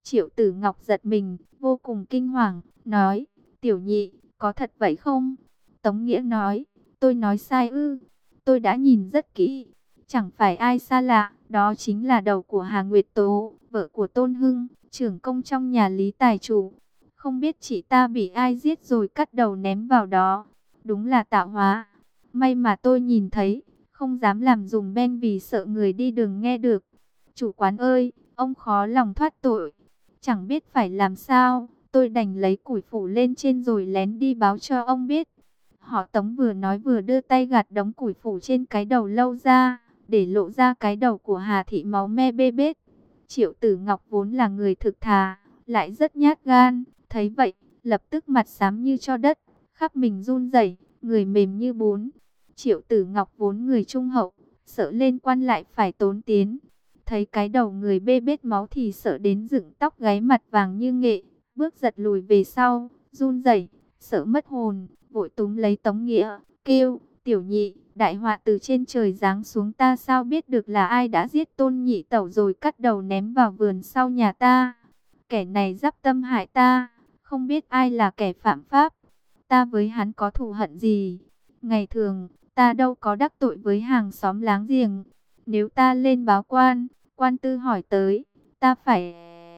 Triệu Tử Ngọc giật mình, vô cùng kinh hoàng, nói, tiểu nhị, có thật vậy không? Tống Nghĩa nói, tôi nói sai ư? Tôi đã nhìn rất kỹ, chẳng phải ai xa lạ, đó chính là đầu của Hà Nguyệt Tố, vợ của Tôn Hưng, trưởng công trong nhà Lý Tài Chủ. Không biết chị ta bị ai giết rồi cắt đầu ném vào đó. Đúng là tạo hóa. May mà tôi nhìn thấy, không dám làm dùm ben vì sợ người đi đường nghe được. Chủ quán ơi, ông khó lòng thoát tội. Chẳng biết phải làm sao, tôi đành lấy củi phủ lên trên rồi lén đi báo cho ông biết. Họ Tống vừa nói vừa đưa tay gạt đống củi phủ trên cái đầu lâu ra, để lộ ra cái đầu của Hà Thị máu me bê bết. Triệu Tử Ngọc vốn là người thực thà, lại rất nhát gan, thấy vậy, lập tức mặt xám như cho đất, khắp mình run rẩy, người mềm như bún. Triệu Tử Ngọc vốn người trung hậu, sợ lên quan lại phải tốn tiến. Thấy cái đầu người bê bết máu thì sợ đến dựng tóc gáy mặt vàng như nghệ, bước giật lùi về sau, run rẩy, sợ mất hồn, vội túm lấy Tống Nghĩa, kêu, tiểu nhị, đại họa từ trên trời giáng xuống, ta sao biết được là ai đã giết Tôn nhị tẩu rồi cắt đầu ném vào vườn sau nhà ta. Kẻ này giáp tâm hại ta, không biết ai là kẻ phạm pháp, ta với hắn có thù hận gì. Ngày thường, ta đâu có đắc tội với hàng xóm láng giềng, nếu ta lên báo quan, quan tư hỏi tới, ta phải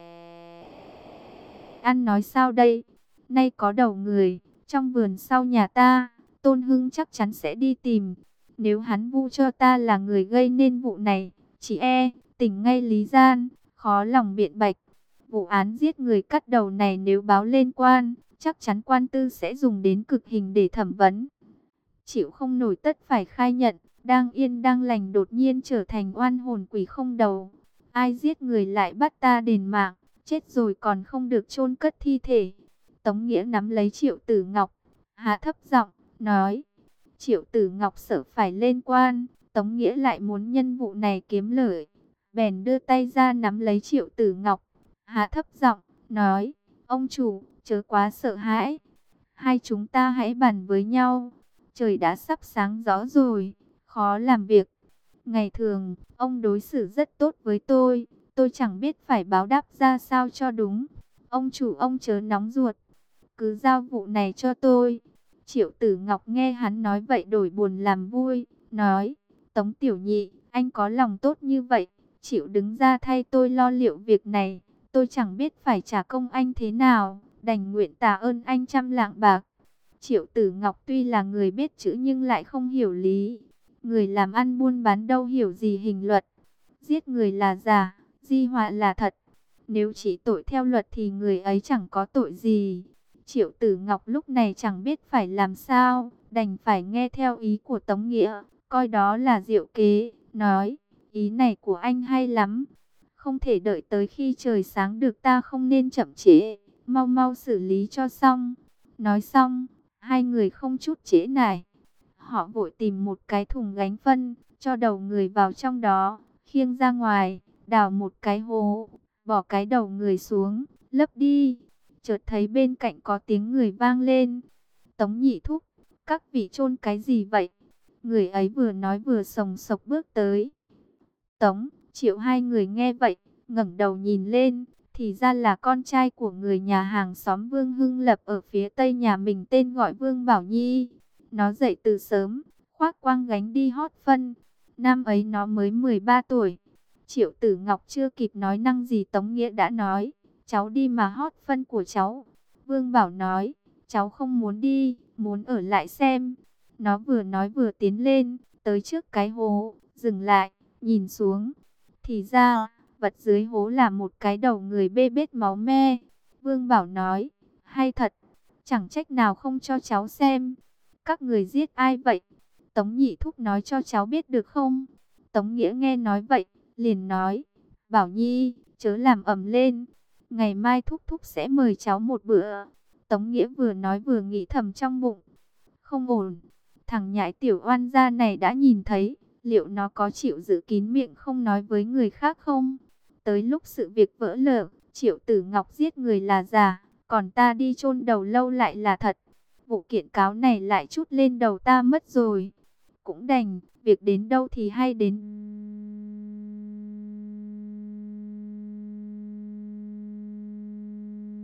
ăn nói sao đây? Nay có đầu người trong vườn sau nhà ta, Tôn Hưng chắc chắn sẽ đi tìm. Nếu hắn vu cho ta là người gây nên vụ này, chỉ tỉnh ngay Lý Gian, khó lòng biện bạch. Vụ án giết người cắt đầu này nếu báo lên quan, chắc chắn quan tư sẽ dùng đến cực hình để thẩm vấn. Chịu không nổi tất phải khai nhận, đang yên đang lành đột nhiên trở thành oan hồn quỷ không đầu. Ai giết người lại bắt ta đền mạng, chết rồi còn không được chôn cất thi thể. Tống Nghĩa nắm lấy Triệu Tử Ngọc, hạ thấp giọng, nói. Triệu Tử Ngọc sợ phải lên quan, Tống Nghĩa lại muốn nhân vụ này kiếm lợi. Bèn đưa tay ra nắm lấy Triệu Tử Ngọc, hạ thấp giọng, nói. Ông chủ, chớ quá sợ hãi. Hai chúng ta hãy bàn với nhau. Trời đã sắp sáng rõ rồi, khó làm việc. Ngày thường, ông đối xử rất tốt với tôi chẳng biết phải báo đáp ra sao cho đúng. Ông chủ ông chớ nóng ruột, cứ giao vụ này cho tôi. Triệu Tử Ngọc nghe hắn nói vậy đổi buồn làm vui, nói, Tống tiểu nhị, anh có lòng tốt như vậy, chịu đứng ra thay tôi lo liệu việc này, tôi chẳng biết phải trả công anh thế nào, đành nguyện tạ ơn anh 100 lạng bạc. Triệu Tử Ngọc tuy là người biết chữ nhưng lại không hiểu lý. Người làm ăn buôn bán đâu hiểu gì hình luật. Giết người là giả, di họa là thật. Nếu chỉ tội theo luật thì người ấy chẳng có tội gì. Triệu Tử Ngọc lúc này chẳng biết phải làm sao, đành phải nghe theo ý của Tống Nghĩa, coi đó là diệu kế, nói, ý này của anh hay lắm. Không thể đợi tới khi trời sáng được, ta không nên chậm trễ, mau mau xử lý cho xong. Nói xong, hai người không chút trễ nải. Họ vội tìm một cái thùng gánh phân, cho đầu người vào trong đó, khiêng ra ngoài, đào một cái hố, bỏ cái đầu người xuống, lấp đi. Chợt thấy bên cạnh có tiếng người vang lên. Tống nhị thúc, các vị chôn cái gì vậy? Người ấy vừa nói vừa sồng sộc bước tới. Tống, Triệu hai người nghe vậy, ngẩng đầu nhìn lên, thì ra là con trai của người nhà hàng xóm Vương Hưng Lập ở phía tây nhà mình, tên gọi Vương Bảo Nhi. Nó dậy từ sớm, khoác quang gánh đi hót phân. Năm ấy nó mới 13 tuổi. Triệu Tử Ngọc chưa kịp nói năng gì Tống Nghĩa đã nói, cháu đi mà hót phân của cháu. Vương Bảo nói, cháu không muốn đi, muốn ở lại xem. Nó vừa nói vừa tiến lên, tới trước cái hố, dừng lại, nhìn xuống. Thì ra, vật dưới hố là một cái đầu người bê bết máu me. Vương Bảo nói, hay thật, chẳng trách nào không cho cháu xem. Các người giết ai vậy? Tống nhị thúc nói cho cháu biết được không? Tống Nghĩa nghe nói vậy, liền nói, Bảo Nhi, chớ làm ầm lên. Ngày mai thúc thúc sẽ mời cháu một bữa. Tống Nghĩa vừa nói vừa nghĩ thầm trong bụng. Không ổn, thằng nhãi tiểu oan gia này đã nhìn thấy, liệu nó có chịu giữ kín miệng không nói với người khác không? Tới lúc sự việc vỡ lở, Triệu Tử Ngọc giết người là giả, còn ta đi chôn đầu lâu lại là thật. Vụ kiện cáo này lại trút lên đầu ta mất rồi. Cũng đành, việc đến đâu thì hay đến.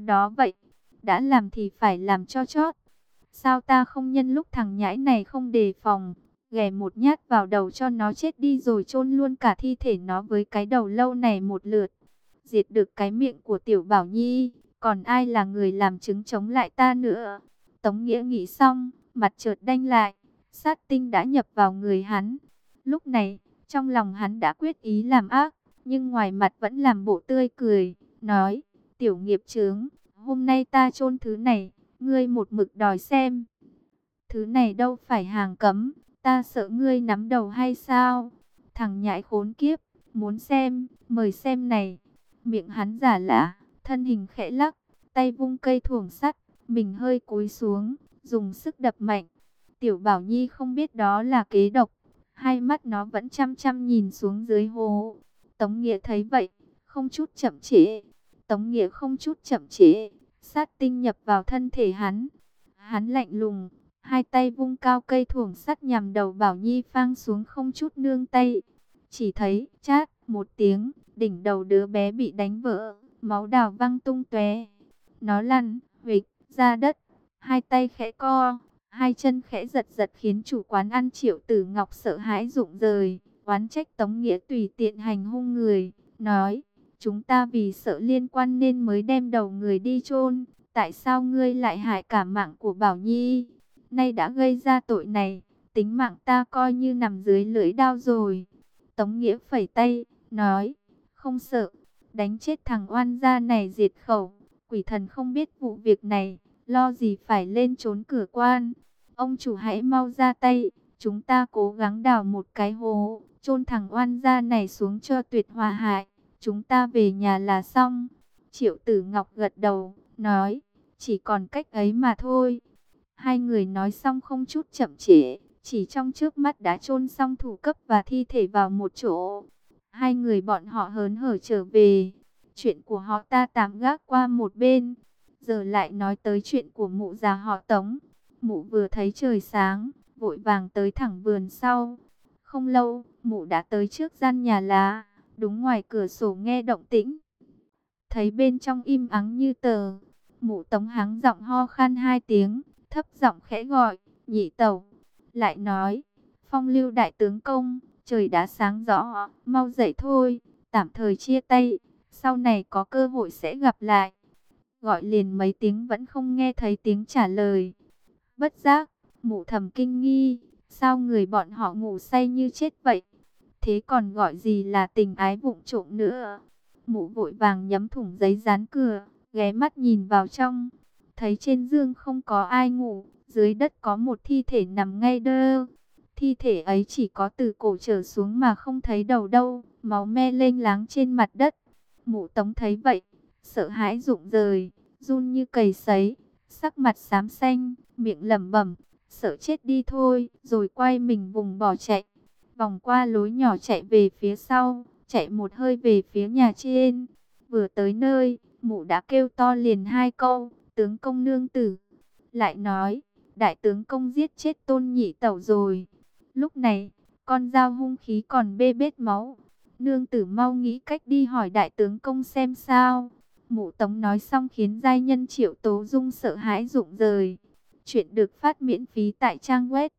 đó vậy. Đã làm thì phải làm cho chót. Sao ta không nhân lúc thằng nhãi này không đề phòng, ghè một nhát vào đầu cho nó chết đi rồi chôn luôn cả thi thể nó với cái đầu lâu này một lượt. Diệt được cái miệng của Tiểu Bảo Nhi, còn ai là người làm chứng chống lại ta nữa. Tống Nghĩa nghĩ xong, mặt chợt đanh lại, sát tinh đã nhập vào người hắn. Lúc này, trong lòng hắn đã quyết ý làm ác, nhưng ngoài mặt vẫn làm bộ tươi cười, nói, tiểu nghiệp chướng, hôm nay ta chôn thứ này, ngươi một mực đòi xem. Thứ này đâu phải hàng cấm, ta sợ ngươi nắm đầu hay sao? Thằng nhãi khốn kiếp, muốn xem, mời xem này. Miệng hắn giả lạ, thân hình khẽ lắc, tay vung cây thuồng sắt, mình hơi cúi xuống, dùng sức đập mạnh. Tiểu Bảo Nhi không biết đó là kế độc, hai mắt nó vẫn chăm chăm nhìn xuống dưới hố. Tống Nghĩa thấy vậy, không chút chậm trễ. Tống Nghĩa không chút chậm trễ, sát tinh nhập vào thân thể hắn. Hắn lạnh lùng, hai tay vung cao cây thuồng sắt nhằm đầu Bảo Nhi phang xuống không chút nương tay. Chỉ thấy, chát, một tiếng, đỉnh đầu đứa bé bị đánh vỡ, máu đào văng tung tóe. Nó lăn, huỵch, ra đất, hai tay khẽ co, hai chân khẽ giật giật khiến chủ quán ăn Triệu Tử Ngọc sợ hãi rụng rời, oán trách Tống Nghĩa tùy tiện hành hung người, nói, chúng ta vì sợ liên quan nên mới đem đầu người đi chôn, tại sao ngươi lại hại cả mạng của Bảo Nhi? Nay đã gây ra tội này, tính mạng ta coi như nằm dưới lưỡi đao rồi. Tống Nghĩa phẩy tay, nói, không sợ, đánh chết thằng oan gia này diệt khẩu, quỷ thần không biết vụ việc này, lo gì phải lên trốn cửa quan. Ông chủ hãy mau ra tay, chúng ta cố gắng đào một cái hố, chôn thằng oan gia này xuống cho tuyệt hòa hại, chúng ta về nhà là xong. Triệu Tử Ngọc gật đầu, nói, chỉ còn cách ấy mà thôi. Hai người nói xong không chút chậm trễ, chỉ trong trước mắt đã chôn xong thủ cấp và thi thể vào một chỗ. Hai người bọn họ hớn hở trở về. Chuyện của họ ta tạm gác qua một bên. Giờ lại nói tới chuyện của mụ già họ Tống. Mụ vừa thấy trời sáng, vội vàng tới thẳng vườn sau. Không lâu, mụ đã tới trước gian nhà lá, đúng ngoài cửa sổ nghe động tĩnh. Thấy bên trong im ắng như tờ, mụ Tống hắng giọng ho khan hai tiếng, thấp giọng khẽ gọi, nhị tẩu. Lại nói, Phong Lưu đại tướng công, trời đã sáng rõ, mau dậy thôi, tạm thời chia tay, sau này có cơ hội sẽ gặp lại. Gọi liền mấy tiếng vẫn không nghe thấy tiếng trả lời. Bất giác, mụ thầm kinh nghi, sao người bọn họ ngủ say như chết vậy? Thế còn gọi gì là tình ái vụng trộm nữa? Mụ vội vàng nhấm thủng giấy dán cửa, ghé mắt nhìn vào trong. Thấy trên giường không có ai ngủ, dưới đất có một thi thể nằm ngay đơ. Thi thể ấy chỉ có từ cổ trở xuống mà không thấy đầu đâu, máu me lênh láng trên mặt đất. Mụ Tống thấy vậy, sợ hãi rụng rời, run như cầy sấy, sắc mặt xám xanh, miệng lẩm bẩm, sợ chết đi thôi, rồi quay mình vùng bỏ chạy. Vòng qua lối nhỏ chạy về phía sau, chạy một hơi về phía nhà trên. Vừa tới nơi, mụ đã kêu to liền hai câu, tướng công nương tử. Lại nói, đại tướng công giết chết Tôn nhị tẩu rồi. Lúc này, con dao hung khí còn bê bết máu. Nương tử mau nghĩ cách đi hỏi đại tướng công xem sao. Mụ Tống nói xong khiến giai nhân Triệu Tố Dung sợ hãi rụng rời. Chuyện được phát miễn phí tại trang web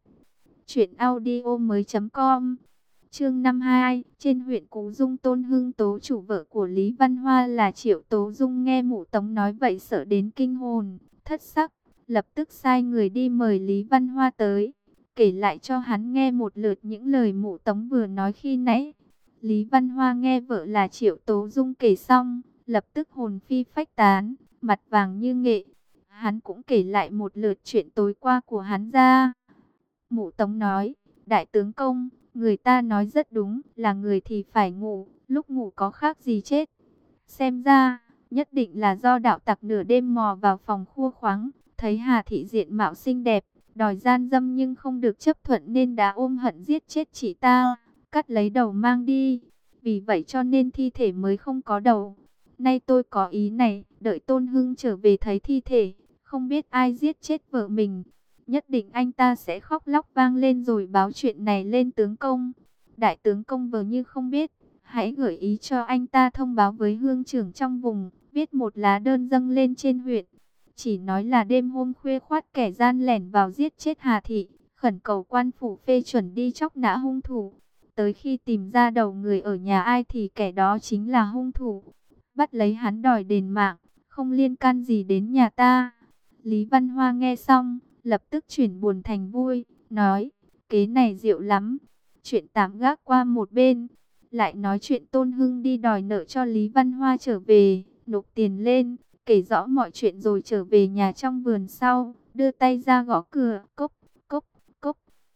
truyệnaudiomoi.com. Chương 52, trên huyện Cú Dung Tôn Hưng Tố chủ vợ của Lý Văn Hoa là Triệu Tố Dung nghe mụ Tống nói vậy sợ đến kinh hồn, thất sắc, lập tức sai người đi mời Lý Văn Hoa tới, kể lại cho hắn nghe một lượt những lời mụ Tống vừa nói khi nãy. Lý Văn Hoa nghe vợ là Triệu Tố Dung kể xong, lập tức hồn phi phách tán, mặt vàng như nghệ. Hắn cũng kể lại một lượt chuyện tối qua của hắn ra. Mụ Tống nói, đại tướng công, người ta nói rất đúng, là người thì phải ngủ, lúc ngủ có khác gì chết. Xem ra, nhất định là do đạo tặc nửa đêm mò vào phòng khua khoáng, thấy Hà Thị diện mạo xinh đẹp, đòi gian dâm nhưng không được chấp thuận nên đã ôm hận giết chết chị ta, cắt lấy đầu mang đi. Vì vậy cho nên thi thể mới không có đầu. Nay tôi có ý này, đợi Tôn Hưng trở về thấy thi thể, không biết ai giết chết vợ mình. Nhất định anh ta sẽ khóc lóc vang lên rồi báo chuyện này lên tướng công. Đại tướng công vờ như không biết, hãy gợi ý cho anh ta thông báo với hương trưởng trong vùng, viết một lá đơn dâng lên trên huyện. Chỉ nói là đêm hôm khuya khoắt kẻ gian lẻn vào giết chết Hà Thị, khẩn cầu quan phủ phê chuẩn đi chóc nã hung thủ. Tới khi tìm ra đầu người ở nhà ai thì kẻ đó chính là hung thủ. Bắt lấy hắn đòi đền mạng, không liên can gì đến nhà ta. Lý Văn Hoa nghe xong, lập tức chuyển buồn thành vui, nói, kế này diệu lắm. Chuyện tạm gác qua một bên, lại nói chuyện Tôn Hưng đi đòi nợ cho Lý Văn Hoa trở về, nộp tiền lên, kể rõ mọi chuyện rồi trở về nhà trong vườn sau, đưa tay ra gõ cửa, cốc, cốc, cốc.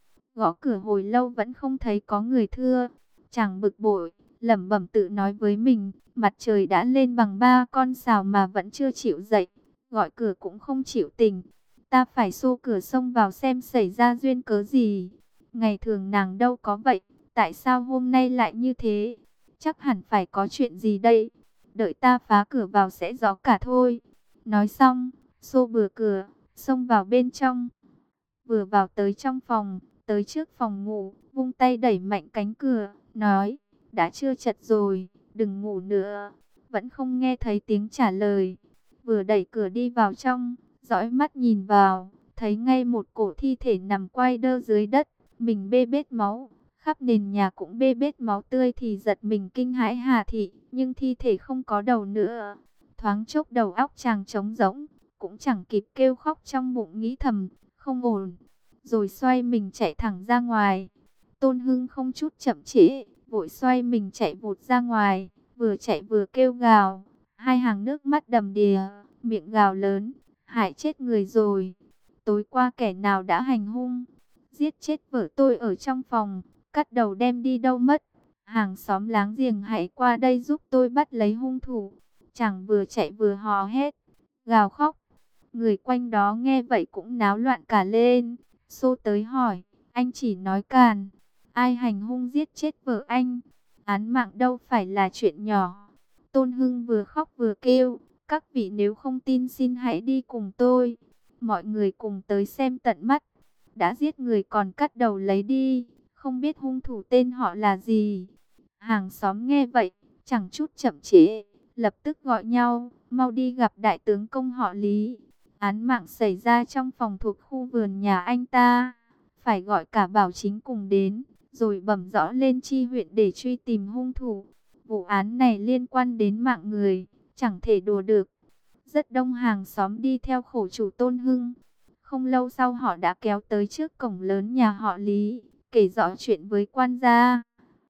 Gõ cửa hồi lâu vẫn không thấy có người thưa. Chàng bực bội, lẩm bẩm tự nói với mình, mặt trời đã lên bằng 3 con sào mà vẫn chưa chịu dậy, gọi cửa cũng không chịu tỉnh. Ta phải xô cửa xông vào xem xảy ra duyên cớ gì. Ngày thường nàng đâu có vậy, tại sao hôm nay lại như thế? Chắc hẳn phải có chuyện gì đây. Đợi ta phá cửa vào sẽ rõ cả thôi. Nói xong, xô bừa cửa, xông vào bên trong. Vừa vào tới trong phòng, tới trước phòng ngủ, vung tay đẩy mạnh cánh cửa, nói, đã chưa chật rồi, đừng ngủ nữa. Vẫn không nghe thấy tiếng trả lời. Vừa đẩy cửa đi vào trong, dõi mắt nhìn vào, thấy ngay một cổ thi thể nằm quay đơ dưới đất, mình bê bết máu, khắp nền nhà cũng bê bết máu tươi thì giật mình kinh hãi Hà Thị, nhưng thi thể không có đầu nữa. Thoáng chốc đầu óc chàng trống rỗng, cũng chẳng kịp kêu khóc trong bụng nghĩ thầm, không ổn, rồi xoay mình chạy thẳng ra ngoài. Tôn Hưng không chút chậm trễ, vội xoay mình chạy vụt ra ngoài, vừa chạy vừa kêu gào, hai hàng nước mắt đầm đìa, miệng gào lớn, hại chết người rồi. Tối qua kẻ nào đã hành hung, giết chết vợ tôi ở trong phòng, cắt đầu đem đi đâu mất. Hàng xóm láng giềng hãy qua đây giúp tôi bắt lấy hung thủ. Chàng vừa chạy vừa hò hét, gào khóc. Người quanh đó nghe vậy cũng náo loạn cả lên, xô tới hỏi, anh chỉ nói càn, ai hành hung giết chết vợ anh, án mạng đâu phải là chuyện nhỏ. Tôn Hưng vừa khóc vừa kêu, các vị nếu không tin xin hãy đi cùng tôi. Mọi người cùng tới xem tận mắt, đã giết người còn cắt đầu lấy đi, không biết hung thủ tên họ là gì. Hàng xóm nghe vậy, chẳng chút chậm trễ, lập tức gọi nhau, mau đi gặp đại tướng công họ Lý. Án mạng xảy ra trong phòng thuộc khu vườn nhà anh ta, phải gọi cả bảo chính cùng đến, rồi bẩm rõ lên chi huyện để truy tìm hung thủ. Vụ án này liên quan đến mạng người, chẳng thể đùa được. Rất đông hàng xóm đi theo khổ chủ Tôn Hưng. Không lâu sau họ đã kéo tới trước cổng lớn nhà họ Lý, kể rõ chuyện với quan gia.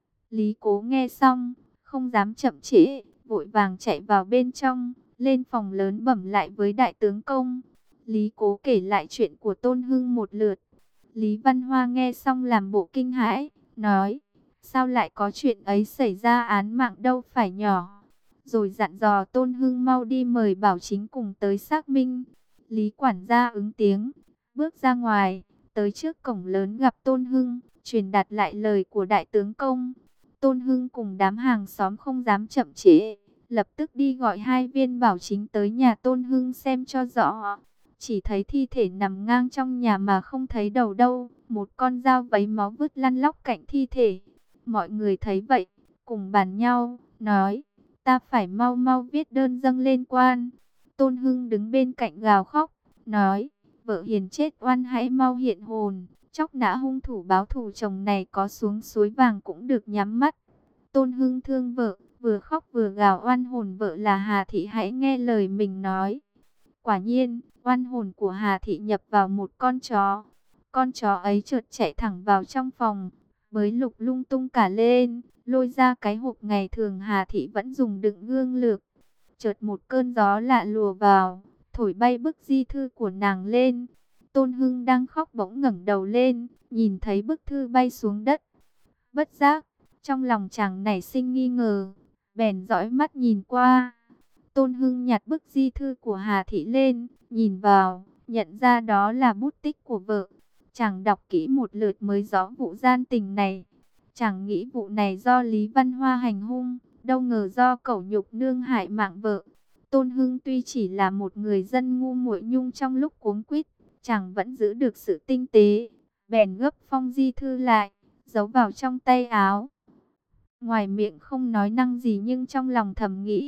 Lý Cố nghe xong, không dám chậm trễ, vội vàng chạy vào bên trong, lên phòng lớn bẩm lại với đại tướng công. Lý Cố kể lại chuyện của Tôn Hưng một lượt. Lý Văn Hoa nghe xong làm bộ kinh hãi, nói, sao lại có chuyện ấy xảy ra, án mạng đâu phải nhỏ. Rồi dặn dò Tôn Hưng mau đi mời bảo chính cùng tới xác minh. Lý quản gia ứng tiếng, bước ra ngoài, tới trước cổng lớn gặp Tôn Hưng, truyền đạt lại lời của đại tướng công. Tôn Hưng cùng đám hàng xóm không dám chậm trễ, lập tức đi gọi hai viên bảo chính tới nhà Tôn Hưng xem cho rõ. Chỉ thấy thi thể nằm ngang trong nhà mà không thấy đầu đâu, một con dao vấy máu vứt lăn lóc cạnh thi thể. Mọi người thấy vậy, cùng bàn nhau, nói, ta phải mau mau viết đơn dâng lên quan. Tôn Hưng đứng bên cạnh gào khóc, nói, vợ hiền chết oan hãy mau hiện hồn, chóc nã hung thủ báo thù chồng này có xuống suối vàng cũng được nhắm mắt. Tôn Hưng thương vợ, vừa khóc vừa gào oan hồn vợ là Hà Thị hãy nghe lời mình nói. Quả nhiên, oan hồn của Hà Thị nhập vào một con chó. Con chó ấy chợt chạy thẳng vào trong phòng, bới lục lung tung cả lên, lôi ra cái hộp ngày thường Hà Thị vẫn dùng đựng gương lược. Chợt một cơn gió lạ lùa vào, thổi bay bức di thư của nàng lên. Tôn Hưng đang khóc bỗng ngẩng đầu lên, nhìn thấy bức thư bay xuống đất. Bất giác, trong lòng chàng nảy sinh nghi ngờ, bèn dõi mắt nhìn qua. Tôn Hưng nhặt bức di thư của Hà Thị lên, nhìn vào, nhận ra đó là bút tích của vợ. Chàng đọc kỹ một lượt mới rõ vụ gian tình này. Chàng nghĩ vụ này do Lý Văn Hoa hành hung, đâu ngờ do cẩu nhục nương hại mạng vợ. Tôn Hưng tuy chỉ là một người dân ngu muội nhưng trong lúc cuống quýt, chàng vẫn giữ được sự tinh tế, bèn gấp phong di thư lại, giấu vào trong tay áo. Ngoài miệng không nói năng gì nhưng trong lòng thầm nghĩ,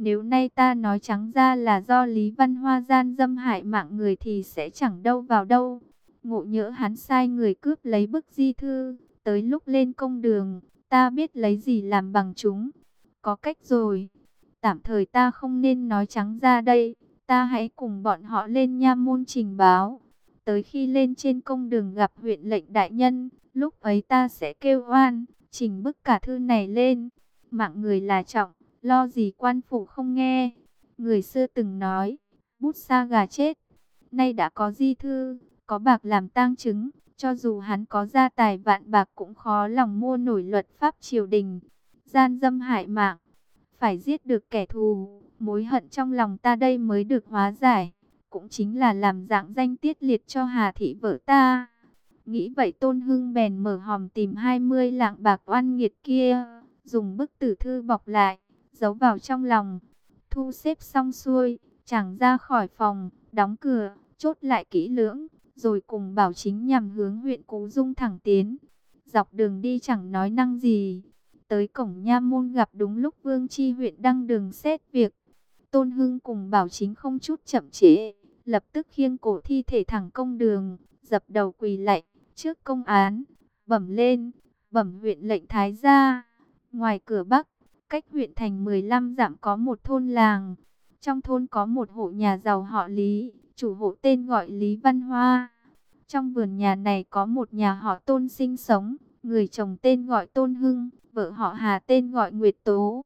Nếu nay ta nói trắng ra là do Lý Văn Hoa gian dâm hại mạng người thì sẽ chẳng đâu vào đâu. Ngộ nhỡ hắn sai người cướp lấy bức di thư, tới lúc lên công đường, ta biết lấy gì làm bằng chúng. Có cách rồi, tạm thời ta không nên nói trắng ra đây, ta hãy cùng bọn họ lên nha môn trình báo. Tới khi lên trên công đường gặp huyện lệnh đại nhân, lúc ấy ta sẽ kêu oan, trình bức cả thư này lên. Mạng người là trọng, lo gì quan phủ không nghe. Người xưa từng nói, bút sa gà chết. Nay đã có di thư, có bạc làm tang chứng, cho dù hắn có gia tài vạn bạc cũng khó lòng mua nổi luật pháp triều đình. Gian dâm hại mạng, phải giết được kẻ thù, mối hận trong lòng ta đây mới được hóa giải. Cũng chính là làm dạng danh tiết liệt cho Hà thị vợ ta. Nghĩ vậy Tôn Hưng bèn mở hòm tìm 20 lạng bạc oan nghiệt kia, dùng bức tử thư bọc lại, giấu vào trong lòng. Thu xếp xong xuôi, chàng ra khỏi phòng, đóng cửa, chốt lại kỹ lưỡng, rồi cùng Bảo Chính nhằm hướng huyện Cú Dung thẳng tiến. Dọc đường đi chẳng nói năng gì. Tới cổng nha môn gặp đúng lúc Vương Chi huyện đăng đường xét việc. Tôn Hưng cùng Bảo Chính không chút chậm trễ, lập tức khiêng cổ thi thể thẳng công đường, dập đầu quỳ lạy trước công án, bẩm lên, bẩm huyện lệnh thái gia. Ngoài cửa bắc, cách huyện thành 15 dặm có một thôn làng. Trong thôn có một hộ nhà giàu họ Lý, chủ hộ tên gọi Lý Văn Hoa. Trong vườn nhà này có một nhà họ Tôn sinh sống, người chồng tên gọi Tôn Hưng, vợ họ Hà tên gọi Nguyệt Tố.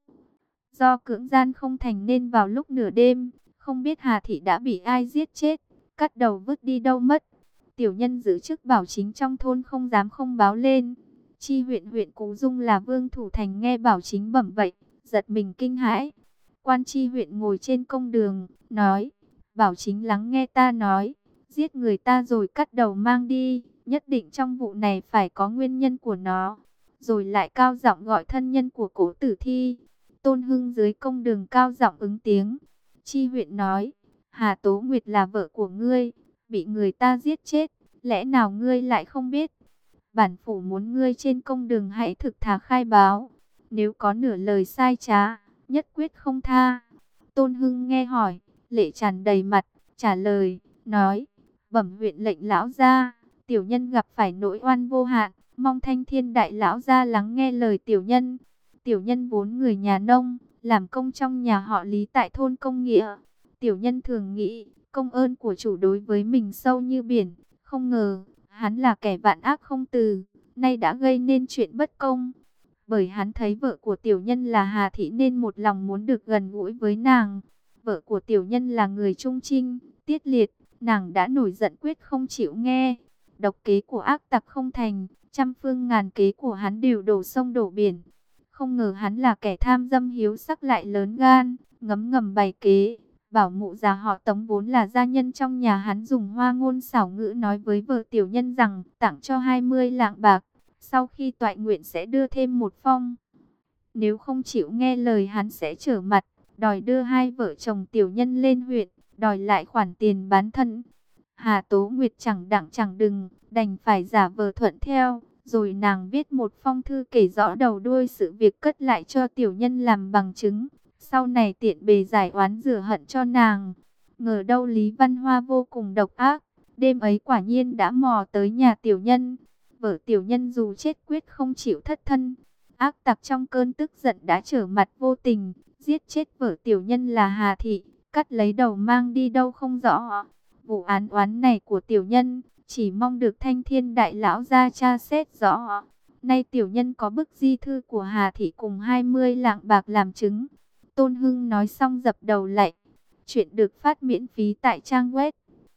Do cưỡng gian không thành nên vào lúc nửa đêm, không biết Hà thị đã bị ai giết chết, cắt đầu vứt đi đâu mất. Tiểu nhân giữ chức bảo chính trong thôn không dám không báo lên. Chi huyện huyện Cú Dung là Vương Thủ Thành nghe Bảo Chính bẩm vậy, giật mình kinh hãi. Quan chi huyện ngồi trên công đường, nói, Bảo Chính lắng nghe ta nói, giết người ta rồi cắt đầu mang đi, nhất định trong vụ này phải có nguyên nhân của nó. Rồi lại cao giọng gọi thân nhân của cố tử thi. Tôn Hưng dưới công đường cao giọng ứng tiếng. Chi huyện nói, Hà Tố Nguyệt là vợ của ngươi, bị người ta giết chết, lẽ nào ngươi lại không biết? Bản phủ muốn ngươi trên công đường hãy thực thà khai báo, nếu có nửa lời sai trá, nhất quyết không tha. Tôn Hưng nghe hỏi, lệ tràn đầy mặt, trả lời, nói, bẩm huyện lệnh lão gia, tiểu nhân gặp phải nỗi oan vô hạn, mong Thanh Thiên đại lão gia lắng nghe lời tiểu nhân. Tiểu nhân vốn người nhà nông, làm công trong nhà họ Lý tại thôn Công Nghĩa. Tiểu nhân thường nghĩ, công ơn của chủ đối với mình sâu như biển, không ngờ, hắn là kẻ vạn ác không từ, nay đã gây nên chuyện bất công. Bởi hắn thấy vợ của tiểu nhân là Hà Thị nên một lòng muốn được gần gũi với nàng. Vợ của tiểu nhân là người trung trinh, tiết liệt, nàng đã nổi giận quyết không chịu nghe. Độc kế của ác tặc không thành, trăm phương ngàn kế của hắn đều đổ sông đổ biển. Không ngờ hắn là kẻ tham dâm hiếu sắc lại lớn gan, ngấm ngầm bày kế. Bảo mụ già họ Tống vốn là gia nhân trong nhà hắn dùng hoa ngôn xảo ngữ nói với vợ tiểu nhân rằng tặng cho 20 lạng bạc. Sau khi toại nguyện sẽ đưa thêm một phong. Nếu không chịu nghe lời hắn sẽ trở mặt, đòi đưa hai vợ chồng tiểu nhân lên huyện, đòi lại khoản tiền bán thân. Hà Tố Nguyệt chẳng đặng chẳng đừng, đành phải giả vờ thuận theo. Rồi nàng viết một phong thư kể rõ đầu đuôi sự việc cất lại cho tiểu nhân làm bằng chứng. Sau này tiện bề giải oán rửa hận cho nàng. Ngờ đâu Lý Văn Hoa vô cùng độc ác. Đêm ấy quả nhiên đã mò tới nhà tiểu nhân. Vợ tiểu nhân dù chết quyết không chịu thất thân. Ác tặc trong cơn tức giận đã trở mặt vô tình. Giết chết vợ tiểu nhân là Hà Thị. Cắt lấy đầu mang đi đâu không rõ. Vụ án oán này của tiểu nhân chỉ mong được Thanh Thiên đại lão ra tra xét rõ. Nay tiểu nhân có bức di thư của Hà Thị cùng 20 lạng bạc làm chứng. Tôn Hưng nói xong dập đầu lạy. Chuyện được phát miễn phí tại trang web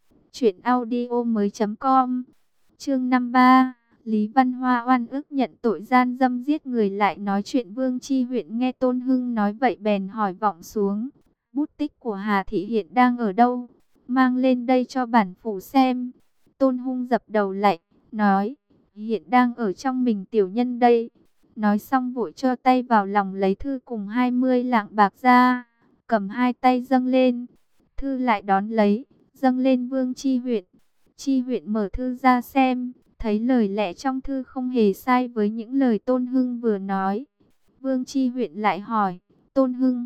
truyệnaudiomoi.com. Chương 53. Lý Văn Hoa oan ức nhận tội gian dâm giết người lại nói chuyện. Vương Chi huyện nghe Tôn Hưng nói vậy bèn hỏi vọng xuống. Bút tích của Hà Thị hiện đang ở đâu? Mang lên đây cho bản phủ xem. Tôn Hưng dập đầu lạy, nói, hiện đang ở trong mình tiểu nhân đây. Nói xong vội cho tay vào lòng lấy thư cùng 20 lạng bạc ra, cầm hai tay dâng lên. Thư lại đón lấy, dâng lên Vương Chi huyện. Chi huyện mở thư ra xem, thấy lời lẽ trong thư không hề sai với những lời Tôn Hưng vừa nói. Vương Chi huyện lại hỏi, Tôn Hưng,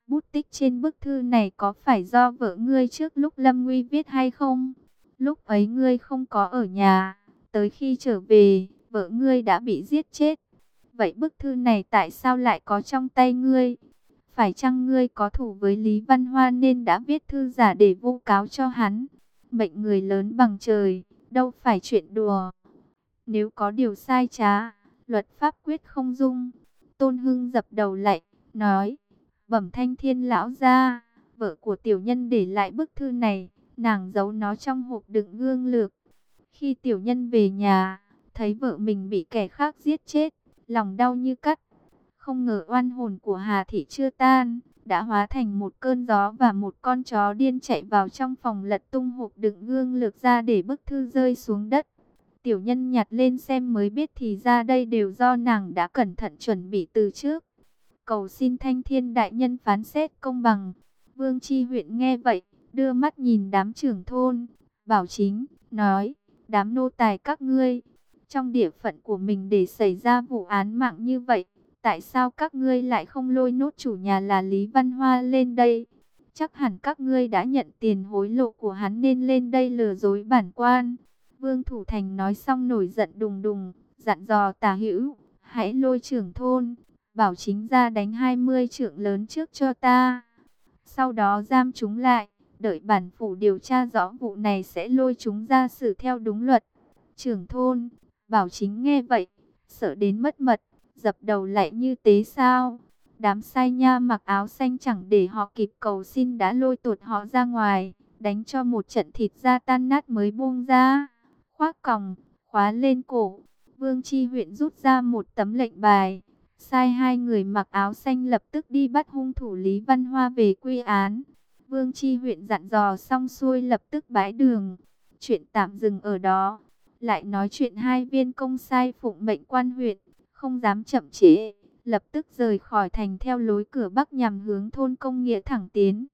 bút tích trên bức thư này có phải do vợ ngươi trước lúc lâm nguy viết hay không? Lúc ấy ngươi không có ở nhà, tới khi trở về, vợ ngươi đã bị giết chết. Vậy bức thư này tại sao lại có trong tay ngươi? Phải chăng ngươi có thù với Lý Văn Hoa nên đã viết thư giả để vu cáo cho hắn? Mệnh người lớn bằng trời, đâu phải chuyện đùa. Nếu có điều sai trá, luật pháp quyết không dung. Tôn Hưng dập đầu lạy, nói, bẩm Thanh Thiên lão gia, vợ của tiểu nhân để lại bức thư này, nàng giấu nó trong hộp đựng gương lược. Khi tiểu nhân về nhà, thấy vợ mình bị kẻ khác giết chết, lòng đau như cắt. Không ngờ oan hồn của Hà Thị chưa tan, đã hóa thành một cơn gió và một con chó điên chạy vào trong phòng lật tung hộp đựng gương lược ra để bức thư rơi xuống đất. Tiểu nhân nhặt lên xem mới biết thì ra đây đều do nàng đã cẩn thận chuẩn bị từ trước. Cầu xin Thanh Thiên đại nhân phán xét công bằng. Vương Chi huyện nghe vậy, đưa mắt nhìn đám trưởng thôn, Bảo Chính, nói, đám nô tài các ngươi, trong địa phận của mình để xảy ra vụ án mạng như vậy, tại sao các ngươi lại không lôi nốt chủ nhà là Lý Văn Hoa lên đây? Chắc hẳn các ngươi đã nhận tiền hối lộ của hắn nên lên đây lừa dối bản quan. Vương Thủ Thành nói xong nổi giận đùng đùng, dặn dò Tả Hữu, hãy lôi trưởng thôn, Bảo Chính ra đánh 20 trượng lớn trước cho ta. Sau đó giam chúng lại, đợi bản phủ điều tra rõ vụ này sẽ lôi chúng ra xử theo đúng luật. Trưởng thôn, Bảo Chính nghe vậy, sợ đến mất mật, dập đầu lại như tế sao. Đám sai nha mặc áo xanh chẳng để họ kịp cầu xin đã lôi tuột họ ra ngoài, đánh cho một trận thịt da tan nát mới buông ra. Khoác còng, khóa lên cổ, Vương Chi huyện rút ra một tấm lệnh bài, sai hai người mặc áo xanh lập tức đi bắt hung thủ Lý Văn Hoa về quy án. Vương Chi huyện dặn dò xong xuôi lập tức bãi đường. Chuyện tạm dừng ở đó. Lại nói chuyện hai viên công sai phụng mệnh quan huyện, không dám chậm trễ, lập tức rời khỏi thành theo lối cửa bắc nhằm hướng thôn Công Nghĩa thẳng tiến.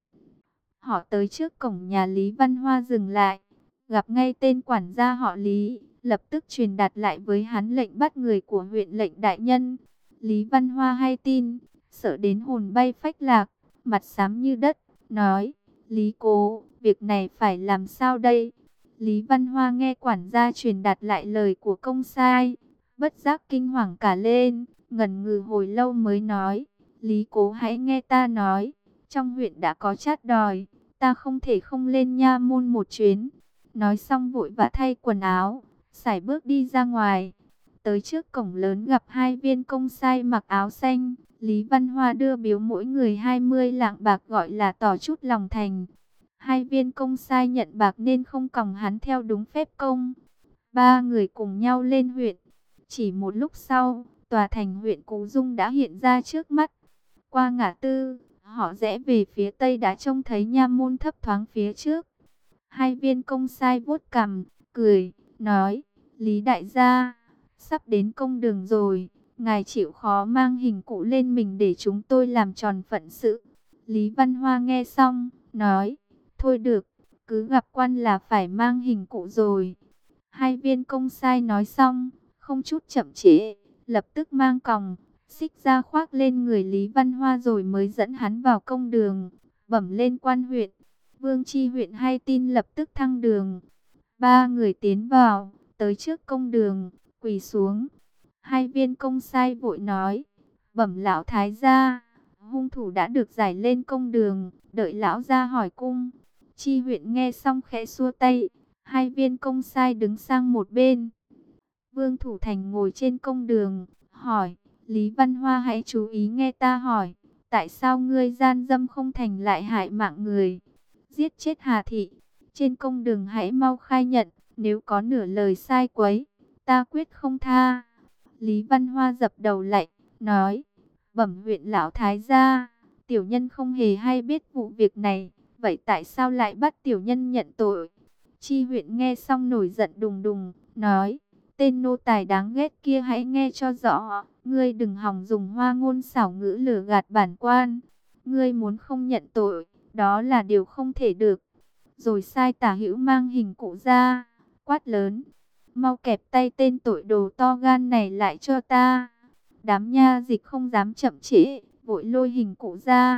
Họ tới trước cổng nhà Lý Văn Hoa dừng lại, gặp ngay tên quản gia họ Lý, lập tức truyền đạt lại với hắn lệnh bắt người của huyện lệnh đại nhân. Lý Văn Hoa hay tin, sợ đến hồn bay phách lạc, mặt xám như đất, nói, Lý cố, việc này phải làm sao đây? Lý Văn Hoa nghe quản gia truyền đạt lại lời của công sai, bất giác kinh hoàng cả lên, ngần ngừ hồi lâu mới nói, Lý cố hãy nghe ta nói, trong huyện đã có chát đòi, ta không thể không lên nha môn một chuyến. Nói xong vội vã thay quần áo, sải bước đi ra ngoài. Tới trước cổng lớn gặp hai viên công sai mặc áo xanh, Lý Văn Hoa đưa biếu mỗi người 20 lạng bạc gọi là tỏ chút lòng thành. Hai viên công sai nhận bạc nên không còng hắn theo đúng phép công. Ba người cùng nhau lên huyện. Chỉ một lúc sau, tòa thành huyện Cú Dung đã hiện ra trước mắt. Qua ngã tư, họ rẽ về phía tây đã trông thấy nha môn thấp thoáng phía trước. Hai viên công sai vuốt cằm, cười, nói, Lý đại gia, sắp đến công đường rồi, ngài chịu khó mang hình cụ lên mình để chúng tôi làm tròn phận sự. Lý Văn Hoa nghe xong, nói, thôi được, cứ gặp quan là phải mang hình cụ rồi. Hai viên công sai nói xong, không chút chậm trễ, lập tức mang còng, xích ra khoác lên người Lý Văn Hoa rồi mới dẫn hắn vào công đường, bẩm lên quan huyện. Vương Chi huyện hay tin lập tức thăng đường. Ba người tiến vào, tới trước công đường, quỳ xuống. Hai viên công sai vội nói, bẩm lão thái gia, hung thủ đã được giải lên công đường, đợi lão ra hỏi cung. Chi huyện nghe xong khẽ xua tay, hai viên công sai đứng sang một bên. Vương Thủ Thành ngồi trên công đường, hỏi, Lý Văn Hoa hãy chú ý nghe ta hỏi, tại sao ngươi gian dâm không thành lại hại mạng người, giết chết Hà Thị, trên công đường hãy mau khai nhận, nếu có nửa lời sai quấy, ta quyết không tha. Lý Văn Hoa dập đầu lạy, nói, bẩm huyện lão thái gia, tiểu nhân không hề hay biết vụ việc này, vậy tại sao lại bắt tiểu nhân nhận tội? Chi huyện nghe xong nổi giận đùng đùng, nói, tên nô tài đáng ghét kia hãy nghe cho rõ, ngươi đừng hòng dùng hoa ngôn xảo ngữ lừa gạt bản quan, ngươi muốn không nhận tội, đó là điều không thể được. Rồi sai Tả Hữu mang hình cụ ra, quát lớn, mau kẹp tay tên tội đồ to gan này lại cho ta. Đám nha dịch không dám chậm trễ, vội lôi hình cụ ra,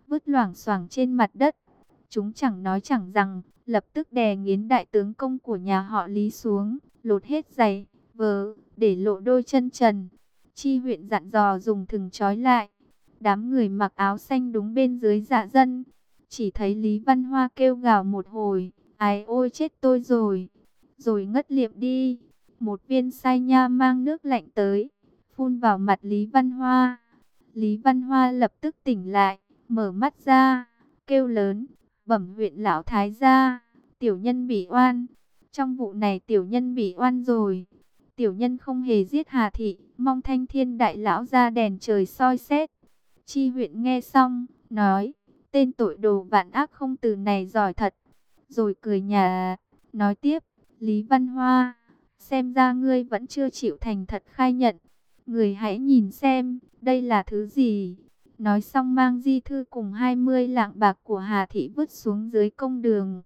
vứt loảng xoảng trên mặt đất. Chúng chẳng nói chẳng rằng, lập tức đè nghiến đại tướng công của nhà họ Lý xuống, lột hết giày, vớ, để lộ đôi chân trần. Chi huyện dặn dò dùng thừng trói lại. Đám người mặc áo xanh đúng bên dưới dạ dân. Chỉ thấy Lý Văn Hoa kêu gào một hồi, ái ôi chết tôi rồi, rồi ngất liệm đi. Một viên sai nha mang nước lạnh tới, phun vào mặt Lý Văn Hoa. Lý Văn Hoa lập tức tỉnh lại, mở mắt ra, kêu lớn, bẩm huyện lão thái gia, tiểu nhân bị oan. Trong vụ này tiểu nhân bị oan rồi. Tiểu nhân không hề giết Hà Thị, mong Thanh Thiên đại lão ra đèn trời soi xét. Chi huyện nghe xong, nói, tên tội đồ vạn ác không từ này giỏi thật. Rồi cười nhả, nói tiếp, Lý Văn Hoa, xem ra ngươi vẫn chưa chịu thành thật khai nhận. Người hãy nhìn xem, đây là thứ gì. Nói xong mang di thư cùng 20 lạng bạc của Hà Thị vứt xuống dưới công đường.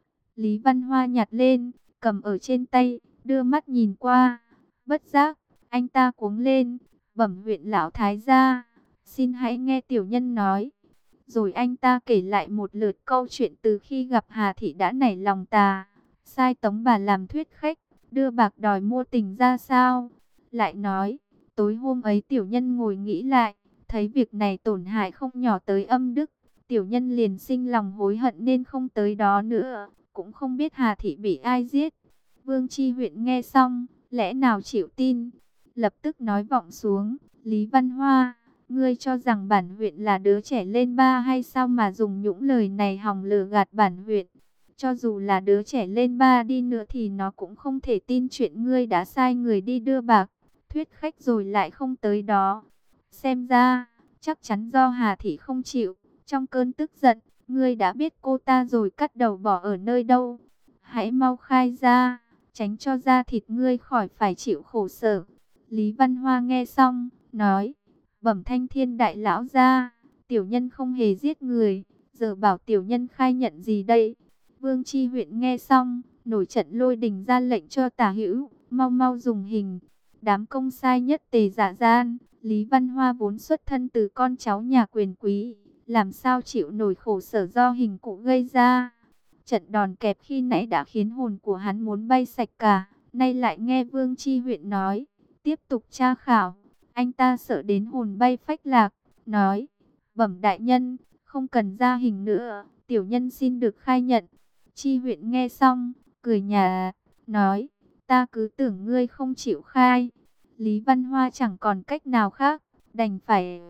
Lý Văn Hoa nhặt lên, cầm ở trên tay, đưa mắt nhìn qua. Bất giác, anh ta cuống lên, bẩm huyện lão thái gia, xin hãy nghe tiểu nhân nói. Rồi anh ta kể lại một lượt câu chuyện từ khi gặp Hà Thị đã nảy lòng tà, sai tống bà làm thuyết khách, đưa bạc đòi mua tình ra sao. Lại nói, tối hôm ấy tiểu nhân ngồi nghĩ lại, thấy việc này tổn hại không nhỏ tới âm đức. Tiểu nhân liền sinh lòng hối hận nên không tới đó nữa, cũng không biết Hà Thị bị ai giết. Vương Chi huyện nghe xong, lẽ nào chịu tin, lập tức nói vọng xuống, Lý Văn Hoa, ngươi cho rằng bản huyện là đứa trẻ lên ba hay sao mà dùng những lời này hòng lừa gạt bản huyện. Cho dù là đứa trẻ lên ba đi nữa thì nó cũng không thể tin chuyện ngươi đã sai người đi đưa bạc, thuyết khách rồi lại không tới đó. Xem ra, chắc chắn do Hà Thị không chịu, trong cơn tức giận, ngươi đã biết cô ta rồi cắt đầu bỏ ở nơi đâu. Hãy mau khai ra, tránh cho da thịt ngươi khỏi phải chịu khổ sở. Lý Văn Hoa nghe xong, nói, bẩm Thanh Thiên đại lão gia, tiểu nhân không hề giết người, giờ bảo tiểu nhân khai nhận gì đây? Vương Chi huyện nghe xong, nổi trận lôi đình ra lệnh cho Tả Hữu, mau mau dùng hình. Đám công sai nhất tề giả gian, Lý Văn Hoa vốn xuất thân từ con cháu nhà quyền quý, làm sao chịu nổi khổ sở do hình cụ gây ra. Trận đòn kẹp khi nãy đã khiến hồn của hắn muốn bay sạch cả, nay lại nghe Vương Chi huyện nói, tiếp tục tra khảo. Anh ta sợ đến hồn bay phách lạc, nói, bẩm đại nhân, không cần ra hình nữa, tiểu nhân xin được khai nhận. Chi huyện nghe xong, cười nhả, nói, ta cứ tưởng ngươi không chịu khai. Lý Văn Hoa chẳng còn cách nào khác, đành phải